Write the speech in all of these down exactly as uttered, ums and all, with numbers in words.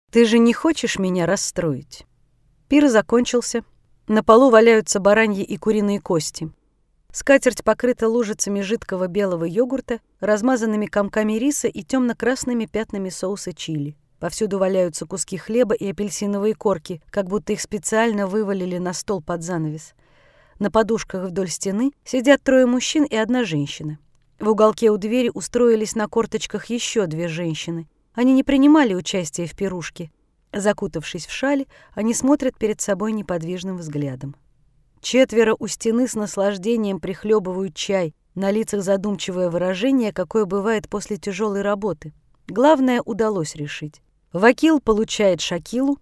Ты же не хочешь меня расстроить?» Пир закончился. На полу валяются бараньи и куриные кости. Скатерть покрыта лужицами жидкого белого йогурта, размазанными комками риса и темно-красными пятнами соуса чили. Повсюду валяются куски хлеба и апельсиновые корки, как будто их специально вывалили на стол под занавес. На подушках вдоль стены сидят трое мужчин и одна женщина. В уголке у двери устроились на корточках еще две женщины. Они не принимали участия в пирушке. Закутавшись в шали, они смотрят перед собой неподвижным взглядом. Четверо у стены с наслаждением прихлебывают чай, на лицах задумчивое выражение, какое бывает после тяжелой работы. Главное удалось решить. Вакил получает шакилу,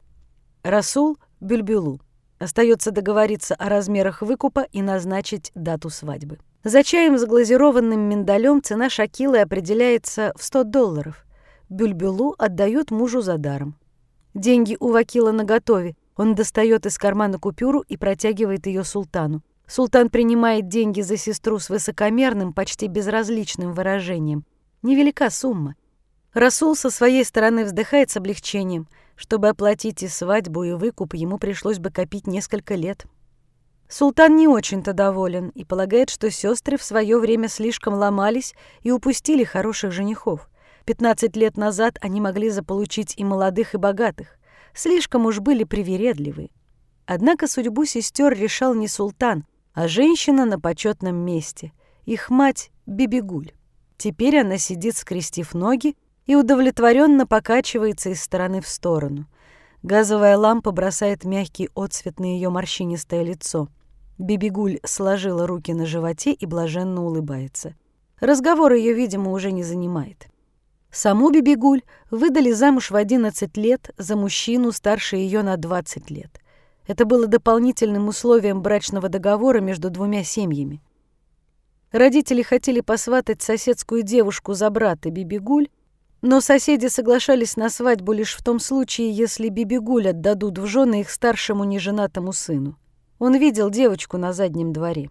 Расул — бюльбюлу. Остается договориться о размерах выкупа и назначить дату свадьбы. За чаем с глазированным миндалем цена шакилы определяется в сто долларов. Бюльбюлу отдают мужу за даром. Деньги у Вакила наготове. Он достает из кармана купюру и протягивает ее султану. Султан принимает деньги за сестру с высокомерным, почти безразличным выражением. Невелика сумма. Расул со своей стороны вздыхает с облегчением. Чтобы оплатить и свадьбу, и выкуп, ему пришлось бы копить несколько лет. Султан не очень-то доволен и полагает, что сестры в свое время слишком ломались и упустили хороших женихов. Пятнадцать лет назад они могли заполучить и молодых, и богатых. Слишком уж были привередливы. Однако судьбу сестер решал не султан, а женщина на почетном месте. Их мать — Бибигуль. Теперь она сидит, скрестив ноги, и удовлетворенно покачивается из стороны в сторону. Газовая лампа бросает мягкий отсвет на ее морщинистое лицо. Бибигуль сложила руки на животе и блаженно улыбается. Разговор ее, видимо, уже не занимает. Саму Бибигуль выдали замуж в одиннадцать лет за мужчину старше ее на двадцать лет. Это было дополнительным условием брачного договора между двумя семьями. Родители хотели посватать соседскую девушку за брата Бибигуль, но соседи соглашались на свадьбу лишь в том случае, если Бибигуль отдадут в жены их старшему неженатому сыну. Он видел девочку на заднем дворе.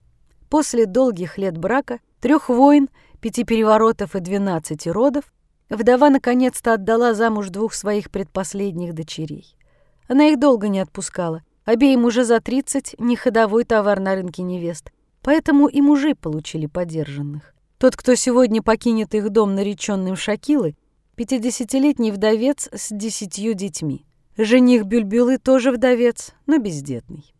После долгих лет брака, трех войн, пяти переворотов и двенадцати родов, вдова наконец-то отдала замуж двух своих предпоследних дочерей. Она их долго не отпускала. Обеим уже за тридцать, не ходовой товар на рынке невест. Поэтому и мужи получили подержанных. Тот, кто сегодня покинет их дом нареченным Шакилы, пятидесятилетний вдовец с десятью детьми. Жених Бюльбюлы тоже вдовец, но бездетный.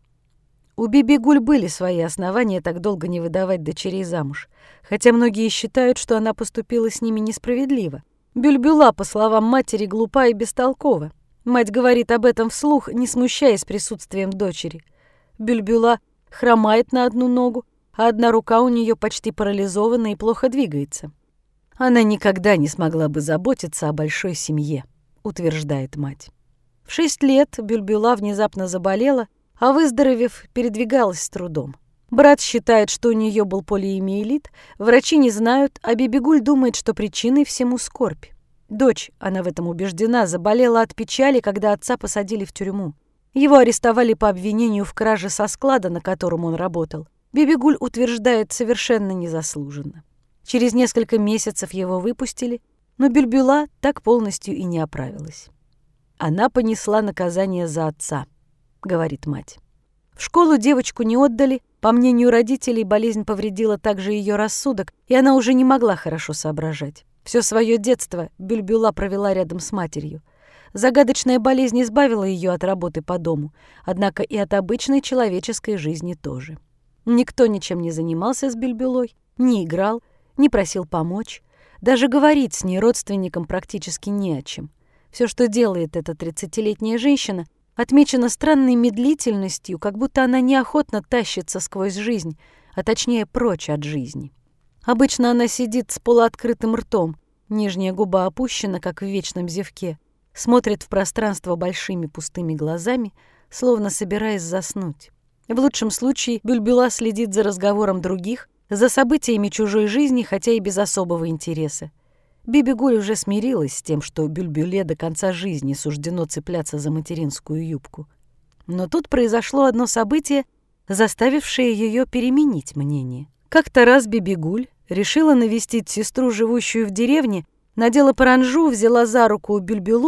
У Бибигуль были свои основания так долго не выдавать дочерей замуж, хотя многие считают, что она поступила с ними несправедливо. Бюльбюла, по словам матери, глупа и бестолкова. Мать говорит об этом вслух, не смущаясь присутствием дочери. Бюльбюла хромает на одну ногу, а одна рука у нее почти парализована и плохо двигается. Она никогда не смогла бы заботиться о большой семье, утверждает мать. В шесть лет Бюльбюла внезапно заболела, а выздоровев, передвигалась с трудом. Брат считает, что у нее был полиомиелит, врачи не знают, а Бибигуль думает, что причиной всему скорбь. Дочь, она в этом убеждена, заболела от печали, когда отца посадили в тюрьму. Его арестовали по обвинению в краже со склада, на котором он работал. Бибигуль утверждает, совершенно незаслуженно. Через несколько месяцев его выпустили, но Бюльбюла так полностью и не оправилась. Она понесла наказание за отца, говорит мать. В школу девочку не отдали. По мнению родителей, болезнь повредила также ее рассудок, и она уже не могла хорошо соображать. Все свое детство Бюльбюла провела рядом с матерью. Загадочная болезнь избавила ее от работы по дому, однако и от обычной человеческой жизни тоже. Никто ничем не занимался с Бюльбюлой, не играл, не просил помочь. Даже говорить с ней родственникам практически не о чем. Все, что делает эта тридцатилетняя женщина, отмечено странной медлительностью, как будто она неохотно тащится сквозь жизнь, а точнее прочь от жизни. Обычно она сидит с полуоткрытым ртом, нижняя губа опущена, как в вечном зевке, смотрит в пространство большими пустыми глазами, словно собираясь заснуть. В лучшем случае Бюльбюла следит за разговором других, за событиями чужой жизни, хотя и без особого интереса. Бибигуль уже смирилась с тем, что Бюльбюле до конца жизни суждено цепляться за материнскую юбку. Но тут произошло одно событие, заставившее ее переменить мнение. Как-то раз Бибигуль решила навестить сестру, живущую в деревне, надела паранджу, взяла за руку Бюльбюлу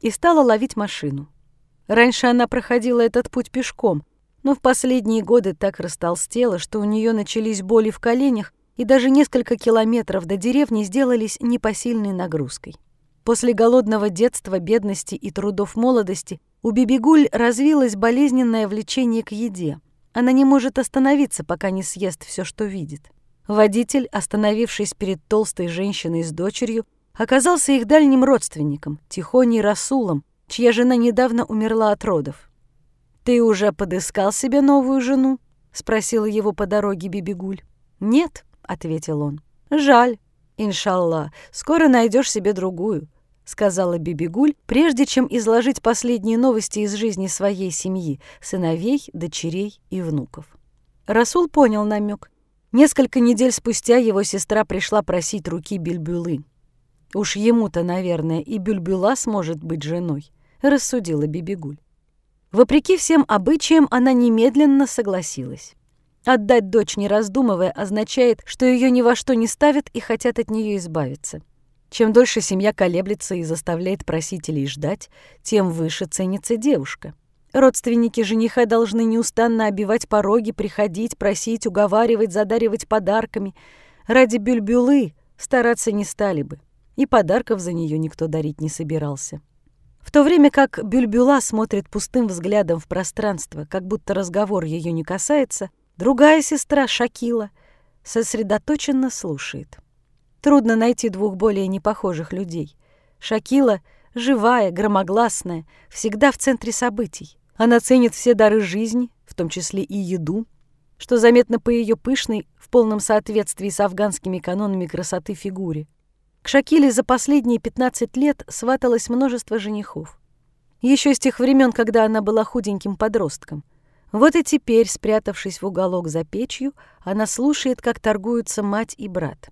и стала ловить машину. Раньше она проходила этот путь пешком, но в последние годы так растолстела, что у нее начались боли в коленях, и даже несколько километров до деревни сделались непосильной нагрузкой. После голодного детства, бедности и трудов молодости у Бибигуль развилось болезненное влечение к еде. Она не может остановиться, пока не съест все, что видит. Водитель, остановившись перед толстой женщиной с дочерью, оказался их дальним родственником, Тихоней Расулом, чья жена недавно умерла от родов. «Ты уже подыскал себе новую жену?» — спросила его по дороге Бибигуль. «Нет», — ответил он. «Жаль. Иншалла, скоро найдешь себе другую», — сказала Бибигуль, прежде чем изложить последние новости из жизни своей семьи, сыновей, дочерей и внуков. Расул понял намек. Несколько недель спустя его сестра пришла просить руки Бюльбюлы. «Уж ему-то, наверное, и Бюльбюла сможет быть женой», — рассудила Бибигуль. Вопреки всем обычаям, она немедленно согласилась. Отдать дочь, не раздумывая, означает, что ее ни во что не ставят и хотят от нее избавиться. Чем дольше семья колеблется и заставляет просителей ждать, тем выше ценится девушка. Родственники жениха должны неустанно обивать пороги, приходить, просить, уговаривать, задаривать подарками. Ради Бюльбюлы стараться не стали бы, и подарков за нее никто дарить не собирался. В то время как Бюльбюла смотрит пустым взглядом в пространство, как будто разговор ее не касается, другая сестра, Шакила, сосредоточенно слушает. Трудно найти двух более непохожих людей. Шакила — живая, громогласная, всегда в центре событий. Она ценит все дары жизни, в том числе и еду, что заметно по ее пышной, в полном соответствии с афганскими канонами красоты фигуре. К Шакиле за последние пятнадцать лет сваталось множество женихов. Еще с тех времен, когда она была худеньким подростком. Вот и теперь, спрятавшись в уголок за печью, она слушает, как торгуются мать и брат.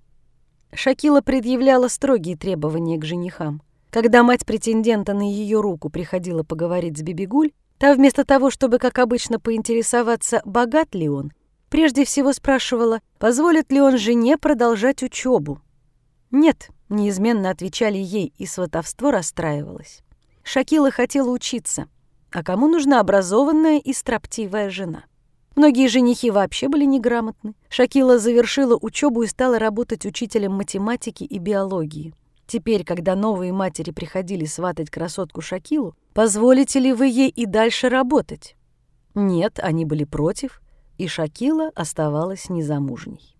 Шакила предъявляла строгие требования к женихам. Когда мать претендента на ее руку приходила поговорить с Бибигуль, та вместо того, чтобы, как обычно, поинтересоваться, богат ли он, прежде всего спрашивала, позволит ли он жене продолжать учебу. «Нет», — неизменно отвечали ей, и сватовство расстраивалось. Шакила хотела учиться, а кому нужна образованная и строптивая жена? Многие женихи вообще были неграмотны. Шакила завершила учебу и стала работать учителем математики и биологии. Теперь, когда новые матери приходили сватать красотку Шакилу, позволите ли вы ей и дальше работать? Нет, они были против, и Шакила оставалась незамужней.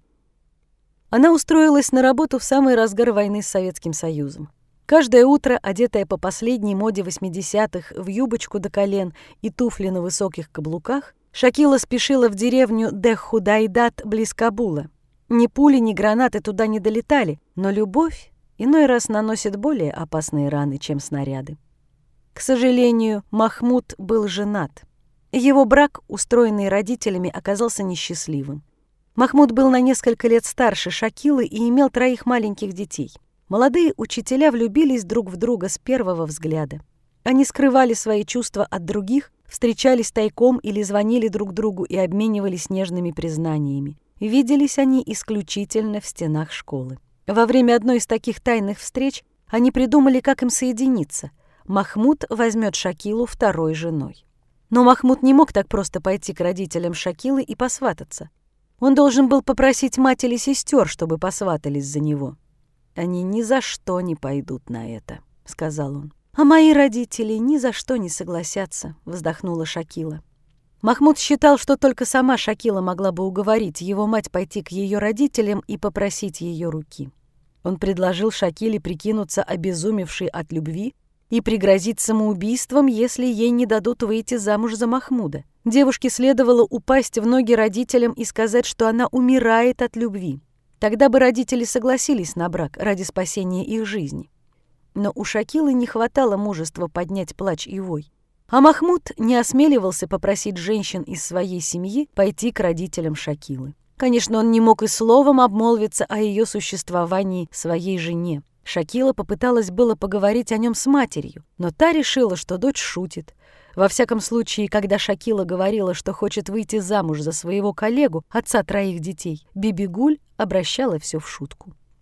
Она устроилась на работу в самый разгар войны с Советским Союзом. Каждое утро, одетая по последней моде восьмидесятых в юбочку до колен и туфли на высоких каблуках, Шакила спешила в деревню Дех-Худайдат близ Кабула. Ни пули, ни гранаты туда не долетали, но любовь иной раз наносит более опасные раны, чем снаряды. К сожалению, Махмуд был женат. Его брак, устроенный родителями, оказался несчастливым. Махмуд был на несколько лет старше Шакилы и имел троих маленьких детей. Молодые учителя влюбились друг в друга с первого взгляда. Они скрывали свои чувства от других, встречались тайком или звонили друг другу и обменивались нежными признаниями. Виделись они исключительно в стенах школы. Во время одной из таких тайных встреч они придумали, как им соединиться. Махмуд возьмет Шакилу второй женой. Но Махмуд не мог так просто пойти к родителям Шакилы и посвататься. Он должен был попросить мать или сестер, чтобы посватались за него. «Они ни за что не пойдут на это», — сказал он. «А мои родители ни за что не согласятся», — вздохнула Шакила. Махмуд считал, что только сама Шакила могла бы уговорить его мать пойти к ее родителям и попросить ее руки. Он предложил Шакиле прикинуться обезумевшей от любви и пригрозить самоубийством, если ей не дадут выйти замуж за Махмуда. Девушке следовало упасть в ноги родителям и сказать, что она умирает от любви. Тогда бы родители согласились на брак ради спасения их жизни. Но у Шакилы не хватало мужества поднять плач и вой. А Махмуд не осмеливался попросить женщин из своей семьи пойти к родителям Шакилы. Конечно, он не мог и словом обмолвиться о ее существовании своей жене. Шакила попыталась было поговорить о нем с матерью, но та решила, что дочь шутит. Во всяком случае, когда Шакила говорила, что хочет выйти замуж за своего коллегу, отца троих детей, Бибигуль обращала все в шутку.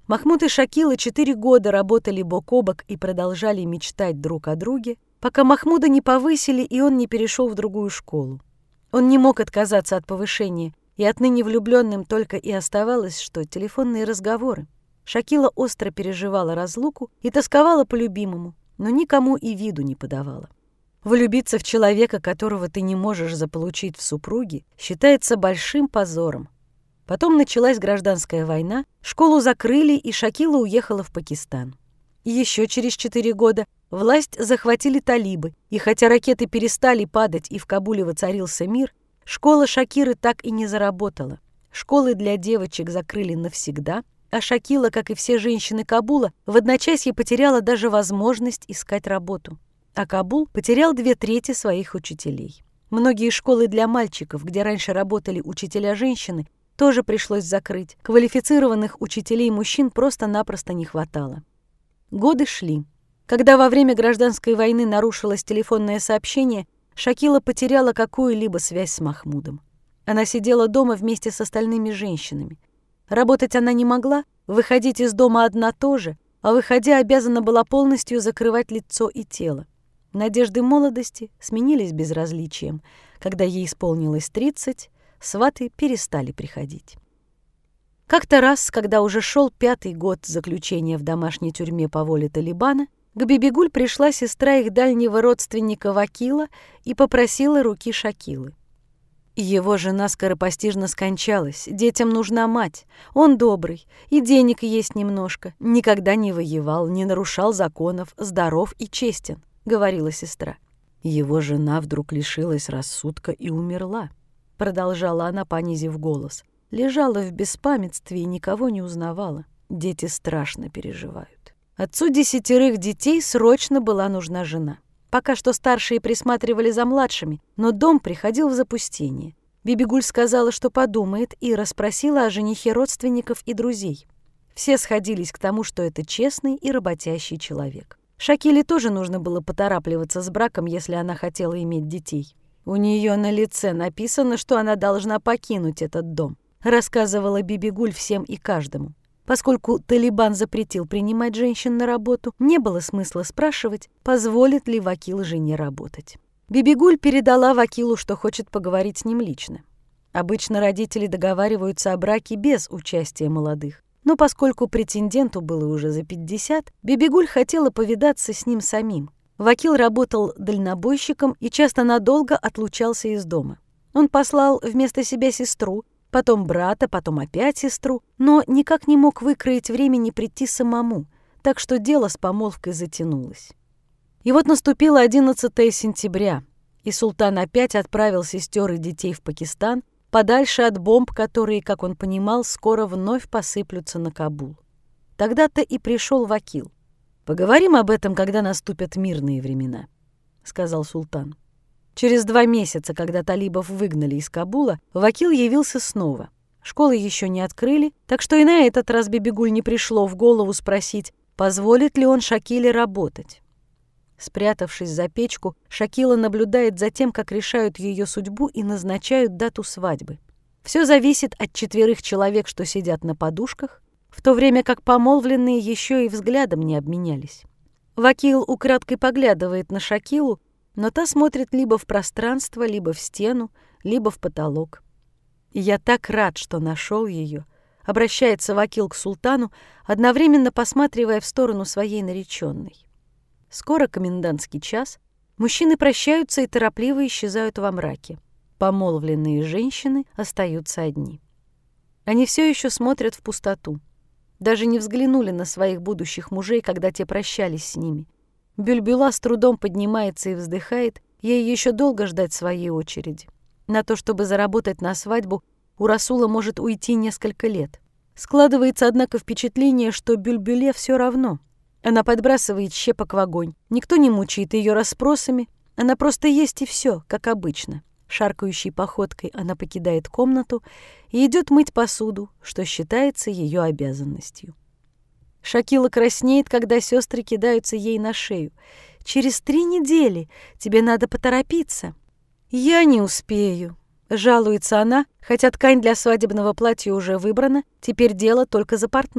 Махмуд и Шакила четыре года работали бок о бок и продолжали мечтать друг о друге, пока Махмуда не повысили, и он не перешел в другую школу. Он не мог отказаться от повышения, и отныне влюбленным только и оставалось, что телефонные разговоры. Шакила остро переживала разлуку и тосковала по любимому, но никому и виду не подавала. Влюбиться в человека, которого ты не можешь заполучить в супруги, считается большим позором. Потом началась гражданская война, школу закрыли, и Шакила уехала в Пакистан. И еще через четыре года власть захватили талибы, и хотя ракеты перестали падать и в Кабуле воцарился мир, школа Шакиры так и не заработала. Школы для девочек закрыли навсегда, а Шакила, как и все женщины Кабула, в одночасье потеряла даже возможность искать работу. А Кабул потерял две трети своих учителей. Многие школы для мальчиков, где раньше работали учителя-женщины, тоже пришлось закрыть. Квалифицированных учителей мужчин просто-напросто не хватало. Годы шли. Когда во время гражданской войны нарушилось телефонное сообщение, Шакила потеряла какую-либо связь с Махмудом. Она сидела дома вместе с остальными женщинами. Работать она не могла, выходить из дома одна тоже, а выходя обязана была полностью закрывать лицо и тело. Надежды молодости сменились безразличием. Когда ей исполнилось тридцать, сваты перестали приходить. Как-то раз, когда уже шел пятый год заключения в домашней тюрьме по воле Талибана, к Бибигуль пришла сестра их дальнего родственника Вакила и попросила руки Шакилы. Его жена скоропостижно скончалась, детям нужна мать. Он добрый, и денег есть немножко, никогда не воевал, не нарушал законов, здоров и честен, говорила сестра. Его жена вдруг лишилась рассудка и умерла, продолжала она, понизив голос. Лежала в беспамятстве и никого не узнавала. Дети страшно переживают. Отцу десятерых детей срочно была нужна жена. Пока что старшие присматривали за младшими, но дом приходил в запустение. Бибигуль сказала, что подумает, и расспросила о женихе родственников и друзей. Все сходились к тому, что это честный и работящий человек. Шакиле тоже нужно было поторапливаться с браком, если она хотела иметь детей. У нее на лице написано, что она должна покинуть этот дом, рассказывала Бибигуль всем и каждому. Поскольку Талибан запретил принимать женщин на работу, не было смысла спрашивать, позволит ли Вакил жене работать. Бибигуль передала Вакилу, что хочет поговорить с ним лично. Обычно родители договариваются о браке без участия молодых. Но поскольку претенденту было уже за пятьдесят, Бибигуль хотела повидаться с ним самим. Вакил работал дальнобойщиком и часто надолго отлучался из дома. Он послал вместо себя сестру, потом брата, потом опять сестру, но никак не мог выкроить времени прийти самому, так что дело с помолвкой затянулось. И вот наступило одиннадцатое сентября, и султан опять отправил сестер и детей в Пакистан, подальше от бомб, которые, как он понимал, скоро вновь посыплются на Кабул. Тогда-то и пришел Вакил. «Поговорим об этом, когда наступят мирные времена», — сказал султан. Через два месяца, когда талибов выгнали из Кабула, Вакил явился снова. Школы еще не открыли, так что и на этот раз Бибигуль не пришло в голову спросить, позволит ли он Шакиле работать. Спрятавшись за печку, Шакила наблюдает за тем, как решают ее судьбу и назначают дату свадьбы. Все зависит от четверых человек, что сидят на подушках, в то время как помолвленные еще и взглядом не обменялись. Вакил украдкой поглядывает на Шакилу, но та смотрит либо в пространство, либо в стену, либо в потолок. «Я так рад, что нашел ее», — обращается Вакил к султану, одновременно посматривая в сторону своей нареченной. Скоро комендантский час, мужчины прощаются и торопливо исчезают во мраке. Помолвленные женщины остаются одни. Они все еще смотрят в пустоту. Даже не взглянули на своих будущих мужей, когда те прощались с ними. Бюльбюла с трудом поднимается и вздыхает, ей еще долго ждать своей очереди. На то, чтобы заработать на свадьбу, у Расула может уйти несколько лет. Складывается, однако, впечатление, что Бюльбюле все равно. Она подбрасывает щепок в огонь. Никто не мучает ее расспросами. Она просто есть и все, как обычно. Шаркающей походкой она покидает комнату и идет мыть посуду, что считается ее обязанностью. Шакила краснеет, когда сестры кидаются ей на шею. «Через три недели. Тебе надо поторопиться». «Я не успею», — жалуется она, хотя ткань для свадебного платья уже выбрана, теперь дело только за портным.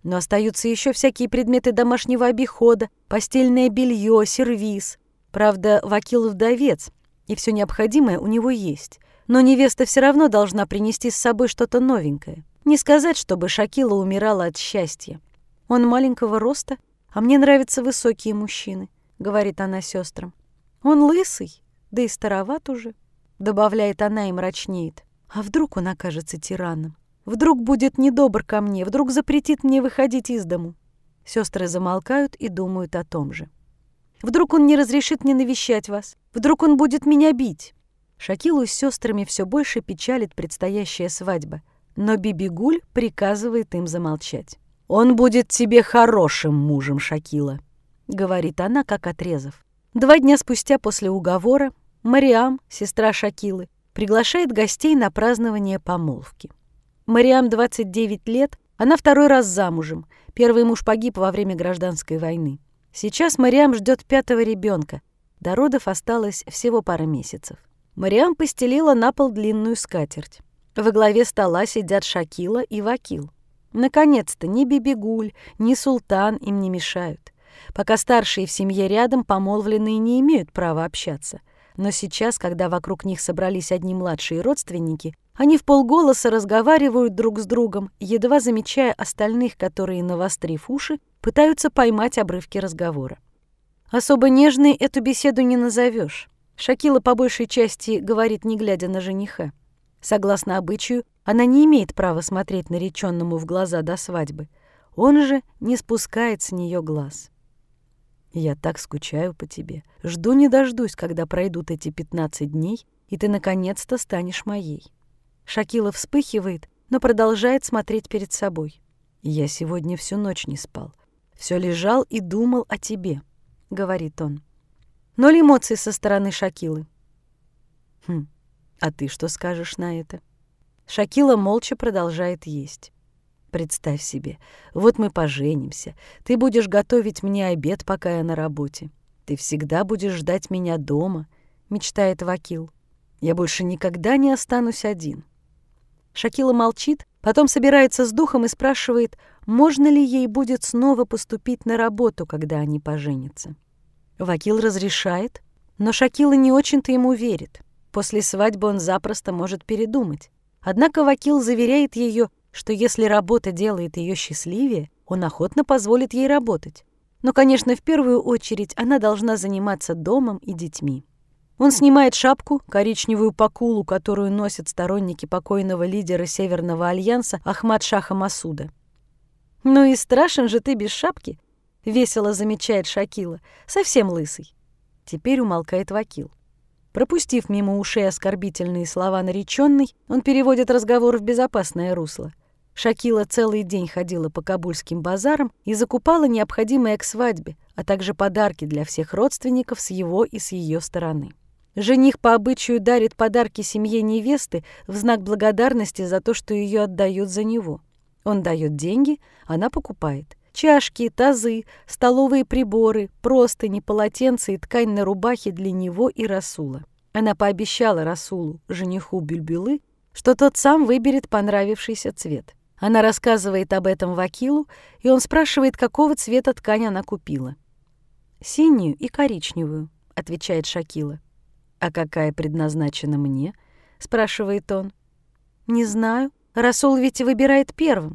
Но остаются еще всякие предметы домашнего обихода, постельное белье, сервиз. Правда, Вакил вдовец, и все необходимое у него есть. Но невеста все равно должна принести с собой что-то новенькое. Не сказать, чтобы Шакила умирала от счастья. Он маленького роста, а мне нравятся высокие мужчины, говорит она сестрам. Он лысый, да и староват уже, добавляет она и мрачнеет. А вдруг он окажется тираном? Вдруг будет недобр ко мне, вдруг запретит мне выходить из дому. Сестры замолкают и думают о том же. Вдруг он не разрешит мне навещать вас, вдруг он будет меня бить. Шакилу с сестрами все больше печалит предстоящая свадьба, но Бибигуль приказывает им замолчать. «Он будет тебе хорошим мужем, Шакила», — говорит она, как отрезав. Два дня спустя после уговора Мариам, сестра Шакилы, приглашает гостей на празднование помолвки. Мариам двадцать девять лет, она второй раз замужем, первый муж погиб во время гражданской войны. Сейчас Мариам ждет пятого ребенка, до родов осталось всего пара месяцев. Мариам постелила на пол длинную скатерть. Во главе стола сидят Шакила и Вакил. Наконец-то ни Бибигуль, ни Султан им не мешают. Пока старшие в семье рядом, помолвленные не имеют права общаться. Но сейчас, когда вокруг них собрались одни младшие родственники, они вполголоса разговаривают друг с другом, едва замечая остальных, которые, навострив уши, пытаются поймать обрывки разговора. Особо нежной эту беседу не назовешь. Шакила по большей части говорит, не глядя на жениха. Согласно обычаю, она не имеет права смотреть нареченному в глаза до свадьбы. Он же не спускает с нее глаз. «Я так скучаю по тебе. Жду не дождусь, когда пройдут эти пятнадцать дней, и ты наконец-то станешь моей». Шакила вспыхивает, но продолжает смотреть перед собой. «Я сегодня всю ночь не спал. Все лежал и думал о тебе», — говорит он. Ноль эмоций со стороны Шакилы. «Хм, а ты что скажешь на это?» Шакила молча продолжает есть. «Представь себе, вот мы поженимся, ты будешь готовить мне обед, пока я на работе. Ты всегда будешь ждать меня дома», — мечтает Вакил. «Я больше никогда не останусь один». Шакила молчит, потом собирается с духом и спрашивает, можно ли ей будет снова поступить на работу, когда они поженятся. Вакил разрешает, но Шакила не очень-то ему верит. После свадьбы он запросто может передумать. Однако Вакил заверяет ее, что если работа делает ее счастливее, он охотно позволит ей работать. Но, конечно, в первую очередь она должна заниматься домом и детьми. Он снимает шапку, коричневую пакулу, которую носят сторонники покойного лидера Северного альянса Ахмад-Шаха Масуда. «Ну и страшен же ты без шапки», — весело замечает Шакила, — «совсем лысый». Теперь умолкает Вакил. Пропустив мимо ушей оскорбительные слова нареченной, он переводит разговор в безопасное русло. Шакила целый день ходила по кабульским базарам и закупала необходимое к свадьбе, а также подарки для всех родственников с его и с ее стороны. Жених по обычаю дарит подарки семье невесты в знак благодарности за то, что ее отдают за него. Он дает деньги, она покупает. Чашки, тазы, столовые приборы, простыни, полотенца и ткань на рубахе для него и Расула. Она пообещала Расулу, жениху Бюльбюлы, что тот сам выберет понравившийся цвет. Она рассказывает об этом Вакилу, и он спрашивает, какого цвета ткань она купила. «Синюю и коричневую», — отвечает Шакила. «А какая предназначена мне?» — спрашивает он. «Не знаю. Расул ведь выбирает первым».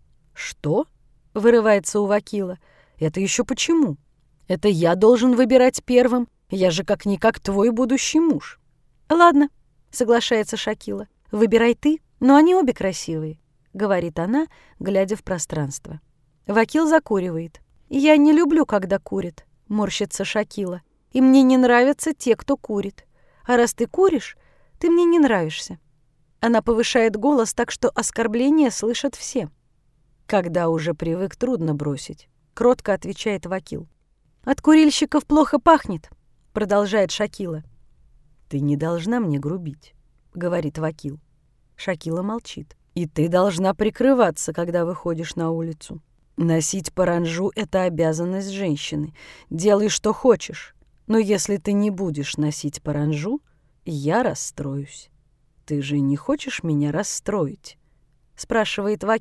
«Что?» — вырывается у Вакила. «Это еще почему? Это я должен выбирать первым. Я же как-никак твой будущий муж». «Ладно», — соглашается Шакила. «Выбирай ты, но они обе красивые», — говорит она, глядя в пространство. Вакил закуривает. «Я не люблю, когда курят», — морщится Шакила. «И мне не нравятся те, кто курит. А раз ты куришь, ты мне не нравишься». Она повышает голос так, что оскорбления слышат все. «Когда уже привык, трудно бросить», — кротко отвечает Вакил. «От курильщиков плохо пахнет», — продолжает Шакила. «Ты не должна мне грубить», — говорит Вакил. Шакила молчит. «И ты должна прикрываться, когда выходишь на улицу. Носить паранджу — это обязанность женщины. Делай, что хочешь. Но если ты не будешь носить паранджу, я расстроюсь». «Ты же не хочешь меня расстроить?» — спрашивает Вакил,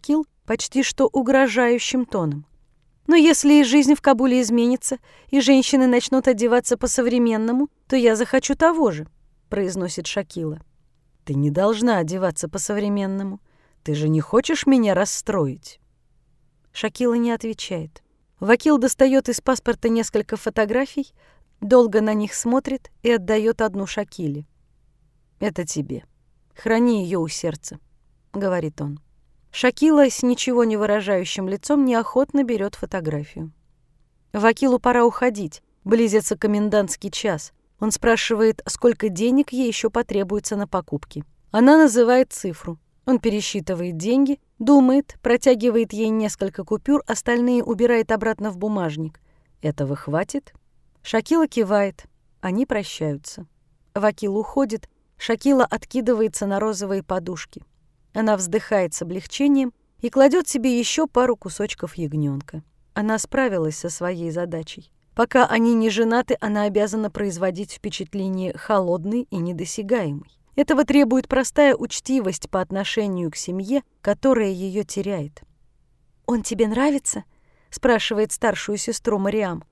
почти что угрожающим тоном. «Но если и жизнь в Кабуле изменится, и женщины начнут одеваться по-современному, то я захочу того же», — произносит Шакила. «Ты не должна одеваться по-современному. Ты же не хочешь меня расстроить?» Шакила не отвечает. Вакил достает из паспорта несколько фотографий, долго на них смотрит и отдает одну Шакиле. «Это тебе. Храни ее у сердца», — говорит он. Шакила с ничего не выражающим лицом неохотно берет фотографию. Вакилу пора уходить, близится комендантский час. Он спрашивает, сколько денег ей еще потребуется на покупки. Она называет цифру. Он пересчитывает деньги, думает, протягивает ей несколько купюр, остальные убирает обратно в бумажник. «Этого хватит?» Шакила кивает. Они прощаются. Вакил уходит. Шакила откидывается на розовые подушки. Она вздыхает с облегчением и кладет себе еще пару кусочков ягненка. Она справилась со своей задачей. Пока они не женаты, она обязана производить впечатление холодной и недосягаемой. Этого требует простая учтивость по отношению к семье, которая ее теряет. «Он тебе нравится?» — спрашивает старшую сестру Мариам.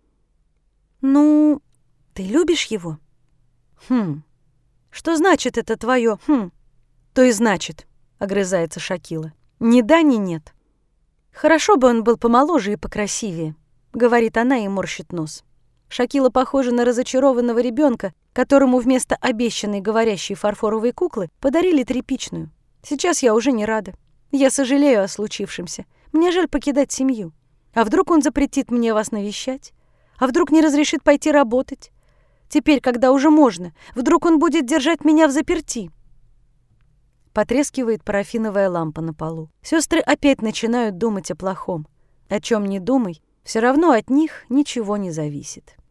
«Ну, ты любишь его?» «Хм. Что значит это твое «хм»?» «То и значит», — огрызается Шакила. «Ни да, ни нет». «Хорошо бы он был помоложе и покрасивее», — говорит она и морщит нос. Шакила похожа на разочарованного ребенка, которому вместо обещанной говорящей фарфоровой куклы подарили тряпичную. «Сейчас я уже не рада. Я сожалею о случившемся. Мне жаль покидать семью. А вдруг он запретит мне вас навещать? А вдруг не разрешит пойти работать? Теперь, когда уже можно, вдруг он будет держать меня взаперти?» Потрескивает парафиновая лампа на полу. Сестры опять начинают думать о плохом. О чем ни думай, все равно от них ничего не зависит.